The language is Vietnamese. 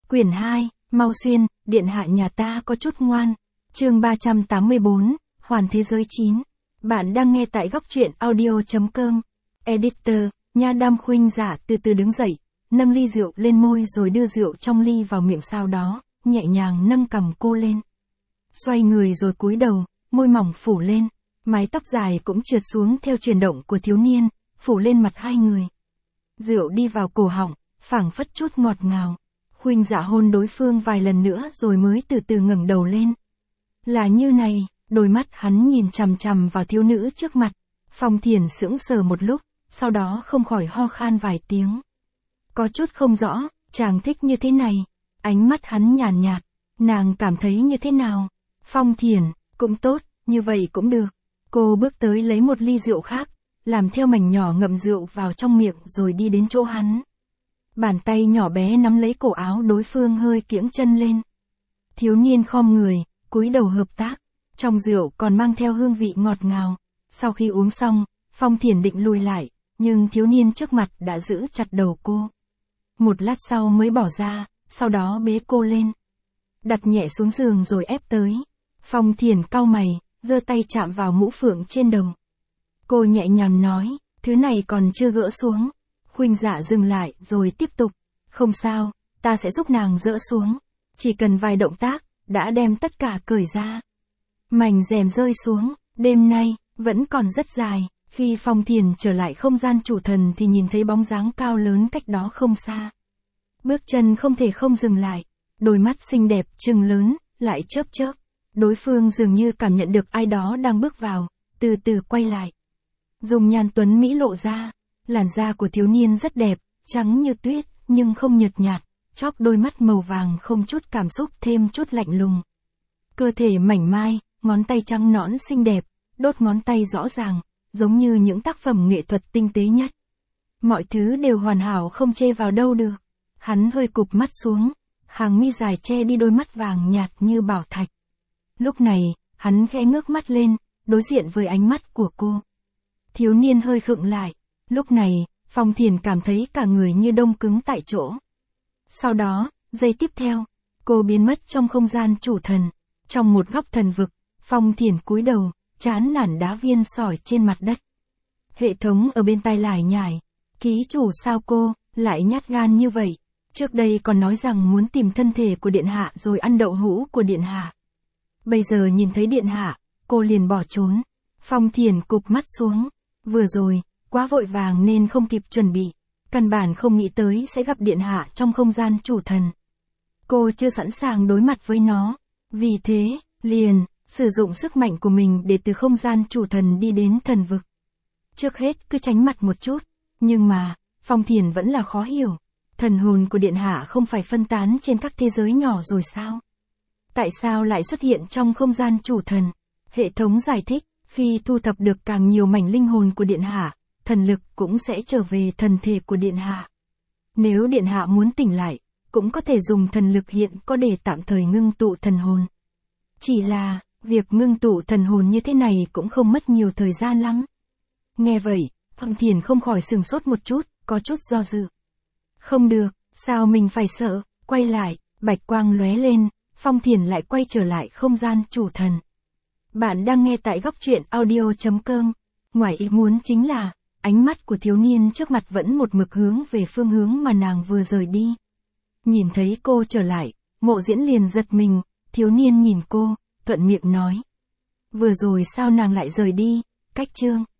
Quyển 2, Mau Xuyên, điện hạ nhà ta có chút ngoan. Chương 384, Hoàn thế giới 9. Bạn đang nghe tại góc truyện audio.com. Editor, Nha Đam Khuynh Giả từ từ đứng dậy, nâng ly rượu lên môi rồi đưa rượu trong ly vào miệng, sau đó nhẹ nhàng nâng cằm cô lên. Xoay người rồi cúi đầu, môi mỏng phủ lên, mái tóc dài cũng trượt xuống theo chuyển động của thiếu niên, phủ lên mặt hai người. Rượu đi vào cổ họng, phảng phất chút ngọt ngào. Khuynh Giả hôn đối phương vài lần nữa rồi mới từ từ ngẩng đầu lên. Là như này, đôi mắt hắn nhìn chằm chằm vào thiếu nữ trước mặt. Phong Thiển sững sờ một lúc, sau đó không khỏi ho khan vài tiếng. Có chút không rõ, chàng thích như thế này. Ánh mắt hắn nhàn nhạt, nàng cảm thấy như thế nào? Phong Thiển, cũng tốt, như vậy cũng được. Cô bước tới lấy một ly rượu khác, làm theo mảnh nhỏ ngậm rượu vào trong miệng rồi đi đến chỗ hắn. Bàn tay nhỏ bé nắm lấy cổ áo đối phương hơi kiễng chân lên. Thiếu niên khom người, cúi đầu hợp tác. Trong rượu còn mang theo hương vị ngọt ngào. Sau khi uống xong, Phong Thiển định lùi lại, nhưng thiếu niên trước mặt đã giữ chặt đầu cô. Một lát sau mới bỏ ra, sau đó bế cô lên. Đặt nhẹ xuống giường rồi ép tới. Phong Thiển cau mày, giơ tay chạm vào mũ phượng trên đầu. Cô nhẹ nhàng nói, thứ này còn chưa gỡ xuống. Khuynh Giả dừng lại rồi tiếp tục. Không sao, ta sẽ giúp nàng dỡ xuống. Chỉ cần vài động tác, đã đem tất cả cởi ra. Mảnh rèm rơi xuống, đêm nay, vẫn còn rất dài. Khi Phong Thiển trở lại không gian chủ thần thì nhìn thấy bóng dáng cao lớn cách đó không xa. Bước chân không thể không dừng lại. Đôi mắt xinh đẹp trừng lớn, lại chớp chớp. Đối phương dường như cảm nhận được ai đó đang bước vào, từ từ quay lại. Dùng nhan tuấn mỹ lộ ra. Làn da của thiếu niên rất đẹp, trắng như tuyết, nhưng không nhợt nhạt, chóp đôi mắt màu vàng không chút cảm xúc thêm chút lạnh lùng. Cơ thể mảnh mai, ngón tay trắng nõn xinh đẹp, đốt ngón tay rõ ràng, giống như những tác phẩm nghệ thuật tinh tế nhất. Mọi thứ đều hoàn hảo không chê vào đâu được. Hắn hơi cụp mắt xuống, hàng mi dài che đi đôi mắt vàng nhạt như bảo thạch. Lúc này, hắn khẽ ngước mắt lên, đối diện với ánh mắt của cô. Thiếu niên hơi khựng lại. Lúc này, Phong Thiển cảm thấy cả người như đông cứng tại chỗ. Sau đó, giây tiếp theo, cô biến mất trong không gian chủ thần. Trong một góc thần vực, Phong Thiển cúi đầu, chán nản đá viên sỏi trên mặt đất. Hệ thống ở bên tai lải nhải. Ký chủ sao cô, lại nhát gan như vậy? Trước đây còn nói rằng muốn tìm thân thể của điện hạ rồi ăn đậu hũ của điện hạ. Bây giờ nhìn thấy điện hạ, cô liền bỏ trốn. Phong Thiển cụp mắt xuống. Vừa rồi, quá vội vàng nên không kịp chuẩn bị. Căn bản không nghĩ tới sẽ gặp điện hạ trong không gian chủ thần. Cô chưa sẵn sàng đối mặt với nó. Vì thế, liền, sử dụng sức mạnh của mình để từ không gian chủ thần đi đến thần vực. Trước hết cứ tránh mặt một chút. Nhưng mà, Phong Thiển vẫn là khó hiểu. Thần hồn của điện hạ không phải phân tán trên các thế giới nhỏ rồi sao? Tại sao lại xuất hiện trong không gian chủ thần? Hệ thống giải thích, khi thu thập được càng nhiều mảnh linh hồn của điện hạ, thần lực cũng sẽ trở về thần thể của điện hạ. Nếu điện hạ muốn tỉnh lại, cũng có thể dùng thần lực hiện có để tạm thời ngưng tụ thần hồn. Chỉ là, việc ngưng tụ thần hồn như thế này cũng không mất nhiều thời gian lắm. Nghe vậy, Phong Thiển không khỏi sửng sốt một chút, có chút do dự. Không được, sao mình phải sợ? Quay lại, bạch quang lóe lên, Phong Thiển lại quay trở lại không gian chủ thần. Bạn đang nghe tại góc truyện audio.com. Ngoài ý muốn chính là, ánh mắt của thiếu niên trước mặt vẫn một mực hướng về phương hướng mà nàng vừa rời đi. Nhìn thấy cô trở lại, Mộ Diễn liền giật mình, thiếu niên nhìn cô, thuận miệng nói. Vừa rồi sao nàng lại rời đi? Cách chương.